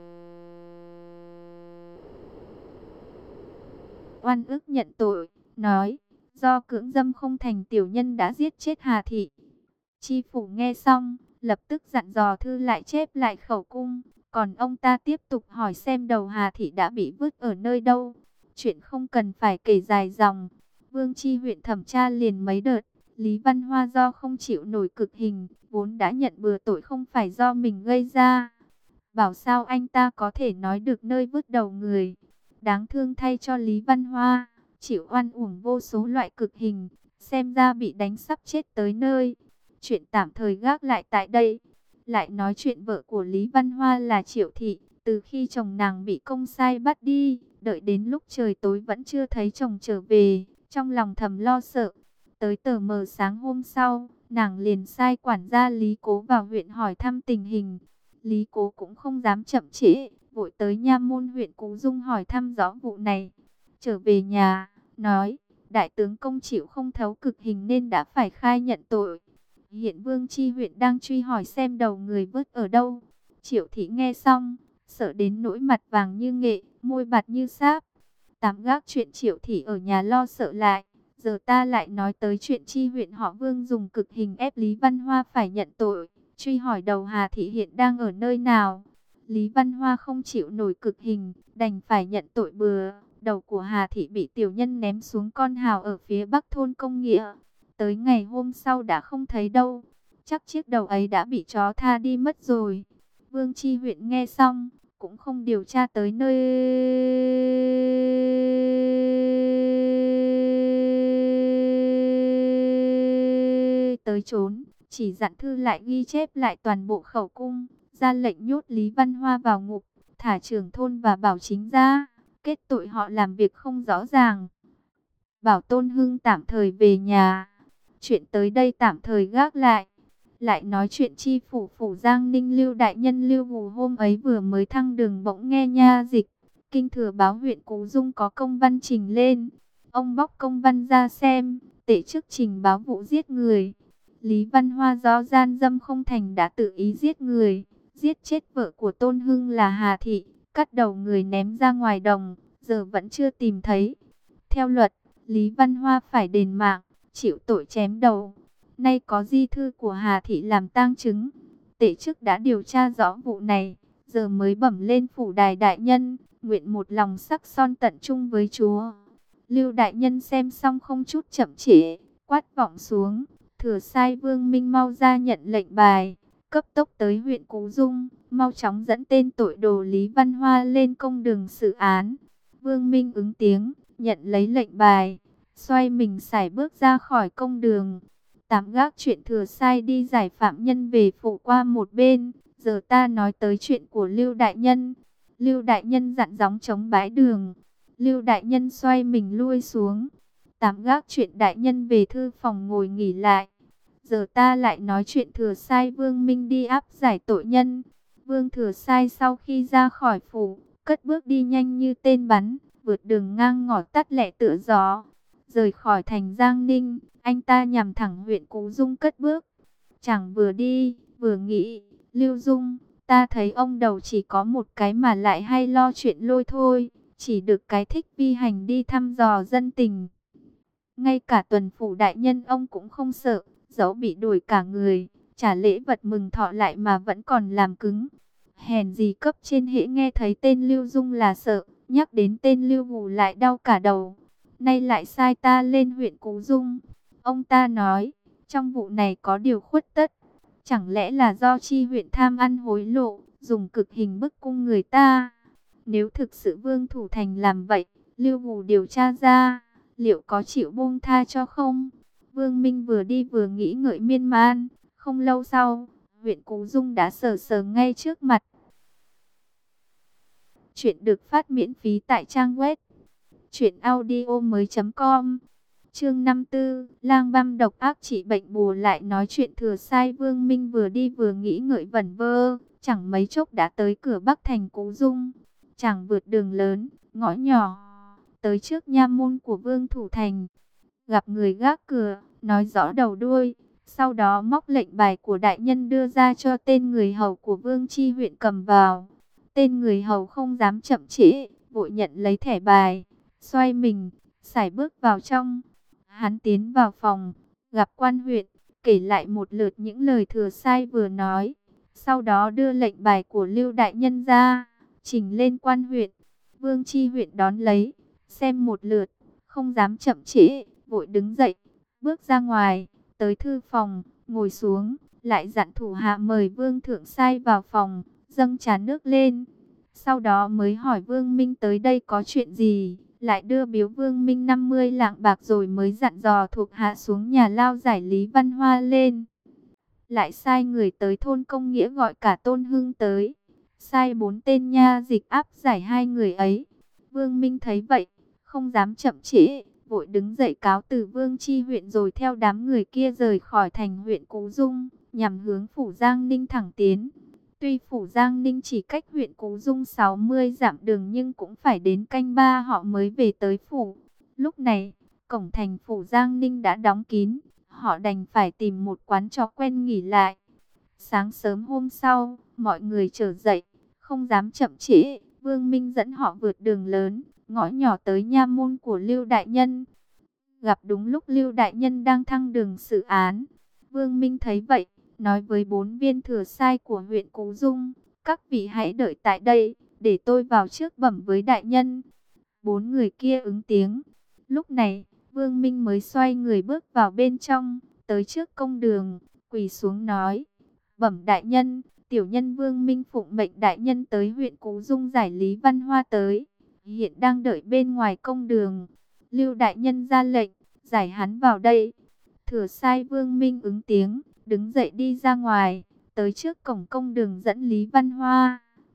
oan ức nhận tội, nói, do cưỡng dâm không thành tiểu nhân đã giết chết Hà Thị. Chi phủ nghe xong, lập tức dặn dò thư lại chép lại khẩu cung, còn ông ta tiếp tục hỏi xem đầu Hà Thị đã bị vứt ở nơi đâu. Chuyện không cần phải kể dài dòng. Vương Chi huyện thẩm tra liền mấy đợt, Lý Văn Hoa do không chịu nổi cực hình, vốn đã nhận bừa tội không phải do mình gây ra. Bảo sao anh ta có thể nói được nơi vứt đầu người. Đáng thương thay cho Lý Văn Hoa, chịu oan uổng vô số loại cực hình, xem ra bị đánh sắp chết tới nơi. Chuyện tạm thời gác lại tại đây. Lại nói chuyện vợ của Lý Văn Hoa là Triệu Thị, từ khi chồng nàng bị công sai bắt đi, đợi đến lúc trời tối vẫn chưa thấy chồng trở về, trong lòng thầm lo sợ. Tới tờ mờ sáng hôm sau, nàng liền sai quản gia Lý Cố vào huyện hỏi thăm tình hình. Lý Cố cũng không dám chậm trễ, vội tới nha môn huyện Cú Dung hỏi thăm rõ vụ này. Trở về nhà, nói, đại tướng công chịu không thấu cực hình nên đã phải khai nhận tội. Hiện Vương Chi huyện đang truy hỏi xem đầu người vứt ở đâu. Triệu Thị nghe xong, sợ đến nỗi mặt vàng như nghệ, môi bạt như sáp. Tạm gác chuyện Triệu Thị ở nhà lo sợ lại. Giờ ta lại nói tới chuyện Chi huyện họ Vương dùng cực hình ép Lý Văn Hoa phải nhận tội. Truy hỏi đầu Hà Thị hiện đang ở nơi nào. Lý Văn Hoa không chịu nổi cực hình, đành phải nhận tội bừa. Đầu của Hà Thị bị tiểu nhân ném xuống con hào ở phía bắc thôn Công Nghĩa. Tới ngày hôm sau đã không thấy đâu. Chắc chiếc đầu ấy đã bị chó tha đi mất rồi. Vương Chi huyện nghe xong, cũng không điều tra tới nơi tới chốn, chỉ dặn thư lại ghi chép lại toàn bộ khẩu cung, ra lệnh nhốt Lý Văn Hoa vào ngục, thả trưởng thôn và bảo chính ra. kết tội họ làm việc không rõ ràng. Bảo Tôn Hưng tạm thời về nhà. Chuyện tới đây tạm thời gác lại. Lại nói chuyện chi phủ phủ Giang Ninh Lưu đại nhân Lưu Hù hôm ấy vừa mới thăng đường bỗng nghe nha dịch Kinh Thừa báo huyện Cú Dung có công văn trình lên. Ông bóc công văn ra xem, tể chức trình báo vụ giết người. Lý Văn Hoa do gian dâm không thành đã tự ý giết người, giết chết vợ của Tôn Hưng là Hà Thị, cắt đầu người ném ra ngoài đồng, giờ vẫn chưa tìm thấy. Theo luật, Lý Văn Hoa phải đền mạng, chịu tội chém đầu. Nay có di thư của Hà Thị làm tang chứng. Tể chức đã điều tra rõ vụ này, giờ mới bẩm lên phủ đài đại nhân, nguyện một lòng sắc son tận trung với Chúa. Lưu đại nhân xem xong không chút chậm trễ, quát vọng xuống, thừa sai Vương Minh mau ra nhận lệnh bài, cấp tốc tới huyện Cú Dung, mau chóng dẫn tên tội đồ Lý Văn Hoa lên công đường xử án. Vương Minh ứng tiếng, nhận lấy lệnh bài, xoay mình sải bước ra khỏi công đường. Tạm gác chuyện thừa sai đi giải phạm nhân về phụ qua một bên, giờ ta nói tới chuyện của Lưu đại nhân. Lưu đại nhân dặn gióng chống bái đường. Lưu đại nhân xoay mình lui xuống. Tạm gác chuyện đại nhân về thư phòng ngồi nghỉ lại. Giờ ta lại nói chuyện thừa sai Vương Minh đi áp giải tội nhân. Vương thừa sai sau khi ra khỏi phủ, cất bước đi nhanh như tên bắn, vượt đường ngang ngõ tắt lẹ tựa gió. Rời khỏi thành Giang Ninh, anh ta nhằm thẳng huyện Cú Dung cất bước. Chẳng vừa đi, vừa nghĩ, Lưu Dung, ta thấy ông đầu chỉ có một cái mà lại hay lo chuyện lôi thôi, chỉ được cái thích vi hành đi thăm dò dân tình. Ngay cả tuần phủ đại nhân ông cũng không sợ, dẫu bị đuổi cả người, trả lễ vật mừng thọ lại mà vẫn còn làm cứng. Hèn gì cấp trên hễ nghe thấy tên Lưu Dung là sợ, nhắc đến tên Lưu Hù lại đau cả đầu. Nay lại sai ta lên huyện Cú Dung. Ông ta nói, trong vụ này có điều khuất tất. Chẳng lẽ là do chi huyện tham ăn hối lộ, dùng cực hình bức cung người ta? Nếu thực sự Vương Thủ Thành làm vậy, Lưu Hù điều tra ra, liệu có chịu buông tha cho không? Vương Minh vừa đi vừa nghĩ ngợi miên man. Không lâu sau, huyện Cú Dung đã sờ sờ ngay trước mặt. Chuyện được phát miễn phí tại trang web truyệnaudiomoi.com. Chương 54, lang băm độc ác trị bệnh bù lại nói chuyện thừa sai Vương Minh vừa đi vừa nghĩ ngợi vẩn vơ, chẳng mấy chốc đã tới cửa Bắc thành Cú Dung. Chàng vượt đường lớn, ngõ nhỏ, tới trước nha môn của Vương Thủ Thành. Gặp người gác cửa, nói rõ đầu đuôi, sau đó móc lệnh bài của đại nhân đưa ra cho tên người hầu của Vương Chi huyện cầm vào. Tên người hầu không dám chậm trễ, vội nhận lấy thẻ bài, xoay mình, sải bước vào trong. Hắn tiến vào phòng, gặp quan huyện, kể lại một lượt những lời thừa sai vừa nói. Sau đó đưa lệnh bài của Lưu đại nhân ra, trình lên quan huyện. Vương Chi huyện đón lấy, xem một lượt, không dám chậm trễ, vội đứng dậy, bước ra ngoài, tới thư phòng, ngồi xuống, lại dặn thủ hạ mời Vương thượng sai vào phòng, dâng trà nước lên. Sau đó mới hỏi Vương Minh tới đây có chuyện gì, lại đưa biếu Vương Minh 50 lạng bạc rồi mới dặn dò thuộc hạ xuống nhà lao giải Lý Văn Hoa lên. Lại sai người tới thôn Công Nghĩa gọi cả Tôn Hưng tới, sai 4 tên nha dịch áp giải hai người ấy. Vương Minh thấy vậy, không dám chậm trễ, vội đứng dậy cáo từ Vương Chi huyện rồi theo đám người kia rời khỏi thành huyện Cú Dung, nhằm hướng phủ Giang Ninh thẳng tiến. Tuy phủ Giang Ninh chỉ cách huyện Cú Dung 60 dặm đường nhưng cũng phải đến canh ba họ mới về tới phủ. Lúc này, cổng thành phủ Giang Ninh đã đóng kín, họ đành phải tìm một quán trọ quen nghỉ lại. Sáng sớm hôm sau, mọi người trở dậy, không dám chậm trễ, Vương Minh dẫn họ vượt đường lớn, ngõ nhỏ tới nha môn của Lưu đại nhân. Gặp đúng lúc Lưu đại nhân đang thăng đường xử án. Vương Minh thấy vậy, nói với 4 viên thừa sai của huyện Cú Dung, các vị hãy đợi tại đây, để tôi vào trước bẩm với đại nhân. 4 người kia ứng tiếng. Lúc này, Vương Minh mới xoay người bước vào bên trong, tới trước công đường, quỳ xuống nói, bẩm đại nhân, tiểu nhân Vương Minh phụng mệnh đại nhân tới huyện Cú Dung giải Lý Văn Hoa tới, hiện đang đợi bên ngoài công đường. Lưu đại nhân ra lệnh, giải hắn vào đây. Thừa sai Vương Minh ứng tiếng, đứng dậy đi ra ngoài, tới trước cổng công đường dẫn Lý Văn Hoa.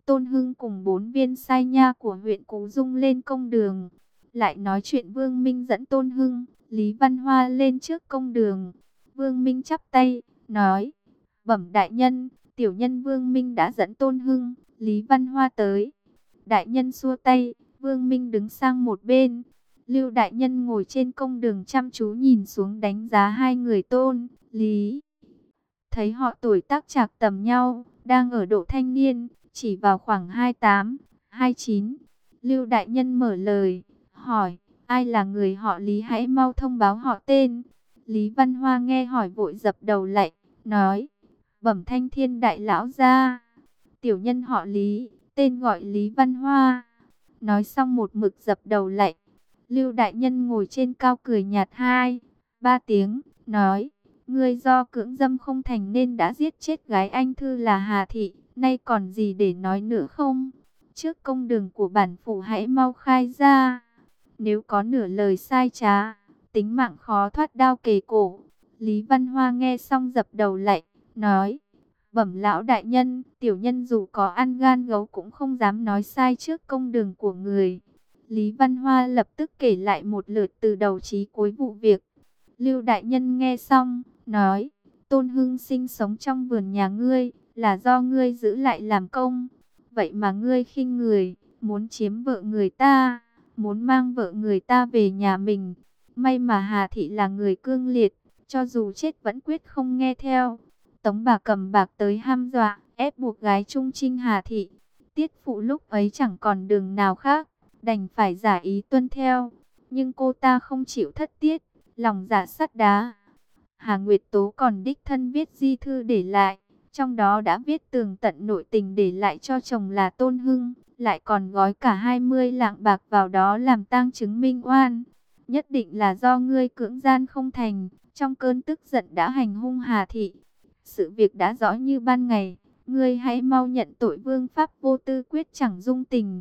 Tôn Hưng cùng 4 viên sai nha của huyện Cú Dung lên công đường. Lại nói chuyện Vương Minh dẫn Tôn Hưng, Lý Văn Hoa lên trước công đường. Vương Minh chắp tay, nói: Bẩm đại nhân, tiểu nhân Vương Minh đã dẫn Tôn Hưng, Lý Văn Hoa tới. Đại nhân xua tay, Vương Minh đứng sang một bên. Lưu đại nhân ngồi trên công đường chăm chú nhìn xuống đánh giá hai người Tôn, Lý. Thấy họ tuổi tác chạc tầm nhau, đang ở độ thanh niên, chỉ vào khoảng 28, 29. Lưu đại nhân mở lời, hỏi: ai là người họ Lý, hãy mau thông báo họ tên. Lý Văn Hoa nghe hỏi vội dập đầu lạy, nói: Bẩm Thanh Thiên đại lão gia, tiểu nhân họ Lý, tên gọi Lý Văn Hoa. Nói xong một mực dập đầu lạy. Lưu đại nhân ngồi trên cao cười nhạt 2, 3 tiếng, nói: ngươi do cưỡng dâm không thành nên đã giết chết gái anh Thư là Hà Thị, nay còn gì để nói nữa không? Trước công đường của bản phủ hãy mau khai ra. Nếu có nửa lời sai trá, tính mạng khó thoát đao kề cổ. Lý Văn Hoa nghe xong dập đầu lạy, nói: Bẩm lão đại nhân, tiểu nhân dù có ăn gan gấu cũng không dám nói sai trước công đường của người. Lý Văn Hoa lập tức kể lại một lượt từ đầu chí cuối vụ việc. Lưu đại nhân nghe xong, nói: Tôn Hưng sinh sống trong vườn nhà ngươi, là do ngươi giữ lại làm công. Vậy mà ngươi khinh người, muốn chiếm vợ người ta, muốn mang vợ người ta về nhà mình. May mà Hà Thị là người cương liệt, cho dù chết vẫn quyết không nghe theo. Tống bà cầm bạc tới hăm dọa, ép buộc gái trung trinh Hà Thị. Tiết phụ lúc ấy chẳng còn đường nào khác, đành phải giả ý tuân theo. Nhưng cô ta không chịu thất tiết, lòng dạ sắt đá. Hà Nguyệt Tố còn đích thân viết di thư để lại, trong đó đã viết tường tận nội tình để lại cho chồng là Tôn Hưng, lại còn gói cả 20 lạng bạc vào đó làm tang chứng minh oan. Nhất định là do ngươi cưỡng gian không thành, trong cơn tức giận đã hành hung Hà Thị. Sự việc đã rõ như ban ngày, ngươi hãy mau nhận tội vương pháp vô tư quyết chẳng dung tình.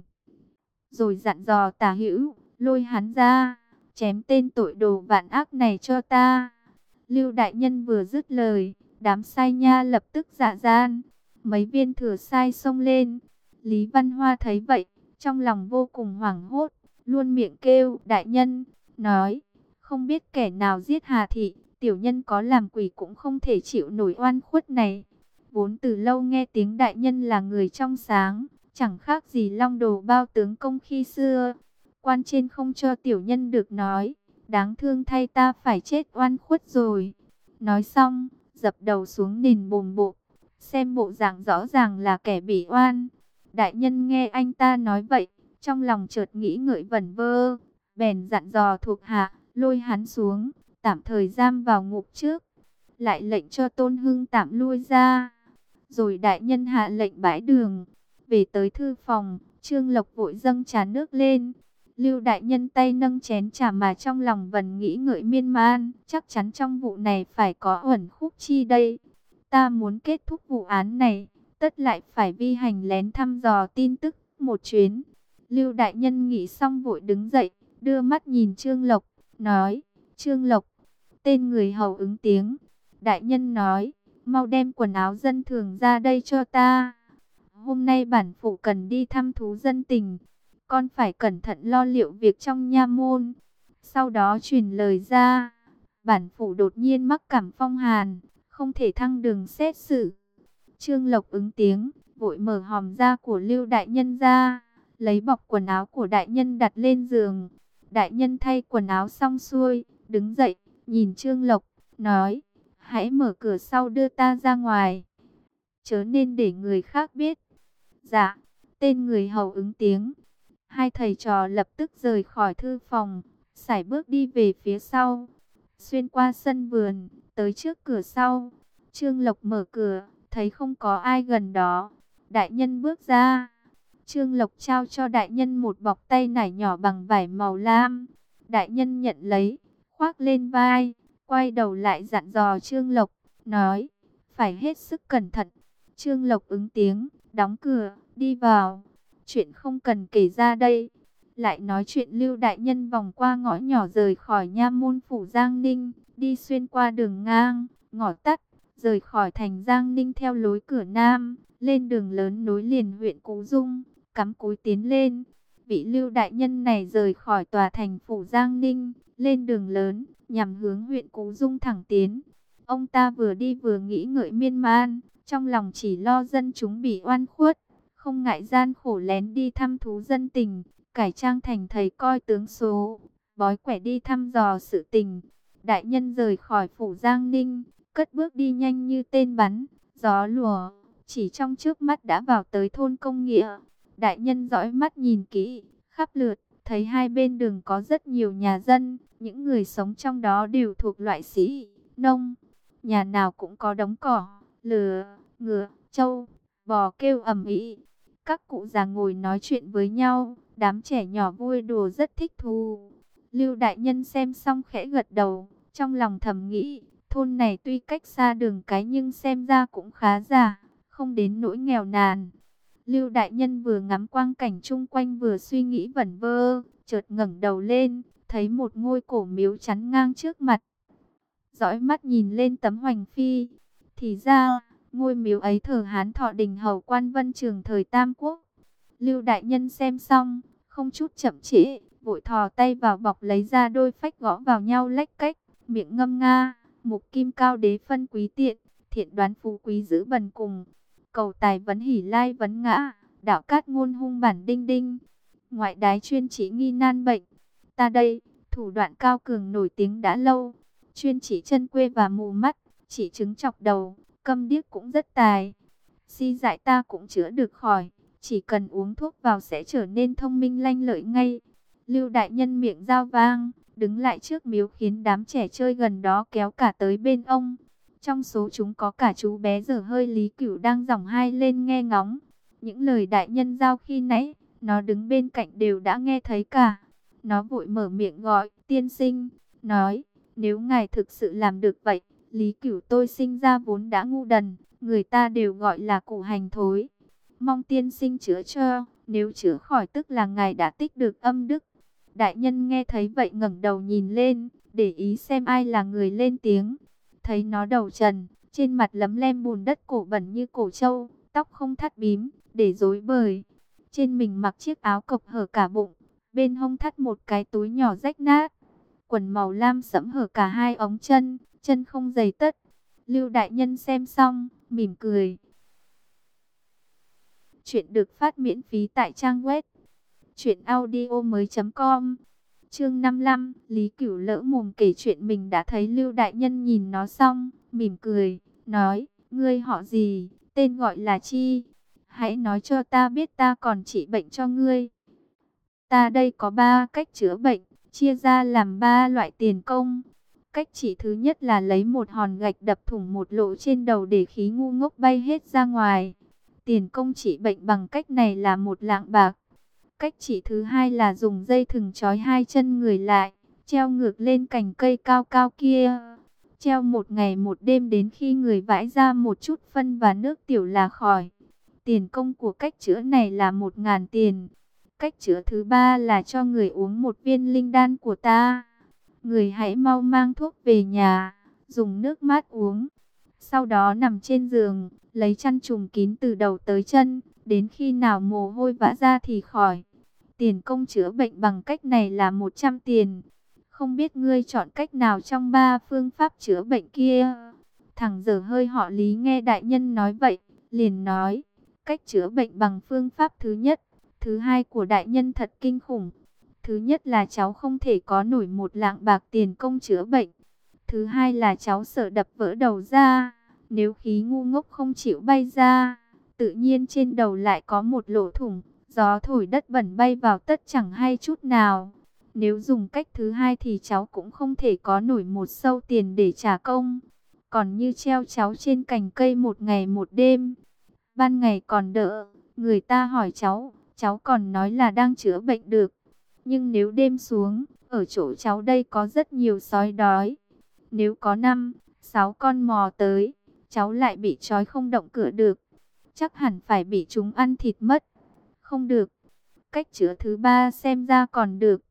Rồi dặn dò Tả Hữu, lôi hắn ra, chém tên tội đồ vạn ác này cho ta. Lưu đại nhân vừa dứt lời, đám sai nha lập tức dạ gian. Mấy viên thừa sai xông lên. Lý Văn Hoa thấy vậy, trong lòng vô cùng hoảng hốt, luôn miệng kêu đại nhân, nói: không biết kẻ nào giết Hà Thị, tiểu nhân có làm quỷ cũng không thể chịu nổi oan khuất này. Vốn từ lâu nghe tiếng đại nhân là người trong sáng, chẳng khác gì Long Đồ Bao tướng công khi xưa. Quan trên không cho tiểu nhân được nói, đáng thương thay ta phải chết oan khuất rồi. Nói xong, dập đầu xuống nền bồn bộp, xem bộ dạng rõ ràng là kẻ bị oan. Đại nhân nghe anh ta nói vậy, trong lòng chợt nghĩ ngợi vẩn vơ, bèn dặn dò thuộc hạ, lôi hắn xuống, tạm thời giam vào ngục trước. Lại lệnh cho Tôn Hưng tạm lui ra. Rồi đại nhân hạ lệnh bãi đường. Về tới thư phòng, Trương Lộc vội dâng trà nước lên. Lưu đại nhân tay nâng chén trà mà trong lòng vẫn nghĩ ngợi miên man, chắc chắn trong vụ này phải có uẩn khúc chi đây. Ta muốn kết thúc vụ án này, tất lại phải vi hành lén thăm dò tin tức một chuyến. Lưu đại nhân nghĩ xong vội đứng dậy, đưa mắt nhìn Trương Lộc, nói: Trương Lộc, tên người hầu ứng tiếng. Đại nhân nói: mau đem quần áo dân thường ra đây cho ta. Hôm nay bản phủ cần đi thăm thú dân tình, con phải cẩn thận lo liệu việc trong nha môn. Sau đó truyền lời ra, bản phủ đột nhiên mắc cảm phong hàn, không thể thăng đường xét xử. Trương Lộc ứng tiếng, vội mở hòm da của Lưu đại nhân ra, lấy bọc quần áo của đại nhân đặt lên giường. Đại nhân thay quần áo xong xuôi, đứng dậy, nhìn Trương Lộc, nói: hãy mở cửa sau đưa ta ra ngoài, chớ nên để người khác biết. Dạ. Tên người hầu ứng tiếng. Hai thầy trò lập tức rời khỏi thư phòng, sải bước đi về phía sau. Xuyên qua sân vườn, tới trước cửa sau. Trương Lộc mở cửa, thấy không có ai gần đó. Đại nhân bước ra. Trương Lộc trao cho đại nhân một bọc tay nải nhỏ bằng vải màu lam. Đại nhân nhận lấy, khoác lên vai, quay đầu lại dặn dò Trương Lộc, nói: phải hết sức cẩn thận. Trương Lộc ứng tiếng, đóng cửa, đi vào. Chuyện không cần kể ra đây. Lại nói chuyện Lưu đại nhân vòng qua ngõ nhỏ rời khỏi nha môn phủ Giang Ninh, đi xuyên qua đường ngang, ngõ tắt, rời khỏi thành Giang Ninh theo lối cửa nam, lên đường lớn nối liền huyện Cú Dung, cắm cúi tiến lên. Vị Lưu đại nhân này rời khỏi tòa thành phủ Giang Ninh, lên đường lớn, nhằm hướng huyện Cú Dung thẳng tiến. Ông ta vừa đi vừa nghĩ ngợi miên man, trong lòng chỉ lo dân chúng bị oan khuất, không ngại gian khổ lén đi thăm thú dân tình, cải trang thành thầy coi tướng số, bói quẻ đi thăm dò sự tình. Đại nhân rời khỏi phủ Giang Ninh, cất bước đi nhanh như tên bắn, gió lùa, chỉ trong trước mắt đã vào tới thôn Công Nghĩa. Đại nhân dõi mắt nhìn kỹ, khắp lượt, thấy hai bên đường có rất nhiều nhà dân, những người sống trong đó đều thuộc loại sĩ, nông. Nhà nào cũng có đống cỏ, lừa, ngựa, trâu, bò kêu ầm ĩ. Các cụ già ngồi nói chuyện với nhau, đám trẻ nhỏ vui đùa rất thích thú. Lưu đại nhân xem xong khẽ gật đầu, trong lòng thầm nghĩ, thôn này tuy cách xa đường cái nhưng xem ra cũng khá giả, không đến nỗi nghèo nàn. Lưu đại nhân vừa ngắm quang cảnh chung quanh vừa suy nghĩ vẩn vơ, chợt ngẩng đầu lên, thấy một ngôi cổ miếu chắn ngang trước mặt. Dõi mắt nhìn lên tấm hoành phi, thì ra, ngôi miếu ấy thờ Hán Thọ Đình hầu quan Vân Trường thời Tam Quốc. Lưu đại nhân xem xong, không chút chậm trễ, vội thò tay vào bọc lấy ra đôi phách gõ vào nhau lách cách, miệng ngâm nga, mục kim cao đế phân quý tiện, thiện đoán phú quý giữ bần cùng, cầu tài vấn hỷ lai vấn ngã, đạo cát ngôn hung bản đinh đinh, ngoại đái chuyên chỉ nghi nan bệnh. Ta đây, thủ đoạn cao cường nổi tiếng đã lâu, chuyên chỉ chân quê và mù mắt, chỉ chứng chọc đầu, câm điếc cũng rất tài. Si dại ta cũng chữa được khỏi, chỉ cần uống thuốc vào sẽ trở nên thông minh lanh lợi ngay. Lưu đại nhân miệng dao vang, đứng lại trước miếu khiến đám trẻ chơi gần đó kéo cả tới bên ông. Trong số chúng có cả chú bé dở hơi Lý Cửu đang giỏng hai lên nghe ngóng. Những lời đại nhân giao khi nãy, nó đứng bên cạnh đều đã nghe thấy cả. Nó vội mở miệng gọi, tiên sinh, nói, nếu ngài thực sự làm được vậy, Lý Cửu tôi sinh ra vốn đã ngu đần, người ta đều gọi là củ hành thối. Mong tiên sinh chữa cho, nếu chữa khỏi tức là ngài đã tích được âm đức. Đại nhân nghe thấy vậy ngẩng đầu nhìn lên, để ý xem ai là người lên tiếng. Thấy nó đầu trần, trên mặt lấm lem bùn đất, cổ bẩn như cổ trâu, tóc không thắt bím, để rối bời. Trên mình mặc chiếc áo cộc hở cả bụng, bên hông thắt một cái túi nhỏ rách nát. Quần màu lam sẫm hở cả hai ống chân, chân không giày tất. Lưu đại nhân xem xong, mỉm cười. Chuyện được phát miễn phí tại trang web truyệnaudiomoi.com. Chương 55, Lý Cửu lỡ mồm kể chuyện mình đã thấy. Lưu đại nhân nhìn nó xong, mỉm cười, nói, ngươi họ gì, tên gọi là chi? Hãy nói cho ta biết ta còn trị bệnh cho ngươi. Ta đây có 3 cách chữa bệnh, chia ra làm 3 loại tiền công. Cách trị thứ nhất là lấy một hòn gạch đập thủng một lỗ trên đầu để khí ngu ngốc bay hết ra ngoài. Tiền công trị bệnh bằng cách này là 1 lạng bạc. Cách trị thứ hai là dùng dây thừng trói hai chân người lại, treo ngược lên cành cây cao cao kia. Treo 1 ngày 1 đêm đến khi người vãi ra một chút phân và nước tiểu là khỏi. Tiền công của cách chữa này là 1.000 tiền. Cách chữa thứ ba là cho người uống 1 viên linh đan của ta. Người hãy mau mang thuốc về nhà, dùng nước mát uống. Sau đó nằm trên giường, lấy chăn trùm kín từ đầu tới chân, đến khi nào mồ hôi vã ra thì khỏi. Tiền công chữa bệnh bằng cách này là 100 tiền. Không biết ngươi chọn cách nào trong 3 phương pháp chữa bệnh kia? Thằng dở hơi họ Lý nghe đại nhân nói vậy, liền nói, cách chữa bệnh bằng phương pháp thứ nhất, thứ hai của đại nhân thật kinh khủng. Thứ nhất là cháu không thể có nổi 1 lạng bạc tiền công chữa bệnh. Thứ hai là cháu sợ đập vỡ đầu ra, nếu khí ngu ngốc không chịu bay ra, tự nhiên trên đầu lại có một lỗ thủng, gió thổi đất bẩn bay vào tất chẳng hay chút nào. Nếu dùng cách thứ hai thì cháu cũng không thể có nổi 1 xu tiền để trả công. Còn như treo cháu trên cành cây 1 ngày 1 đêm, ban ngày còn đỡ, người ta hỏi cháu, cháu còn nói là đang chữa bệnh được. Nhưng nếu đêm xuống, ở chỗ cháu đây có rất nhiều sói đói. Nếu có 5, 6 con mò tới, cháu lại bị trói không động cửa được. Chắc hẳn phải bị chúng ăn thịt mất. Không được. Cách chữa thứ ba xem ra còn được.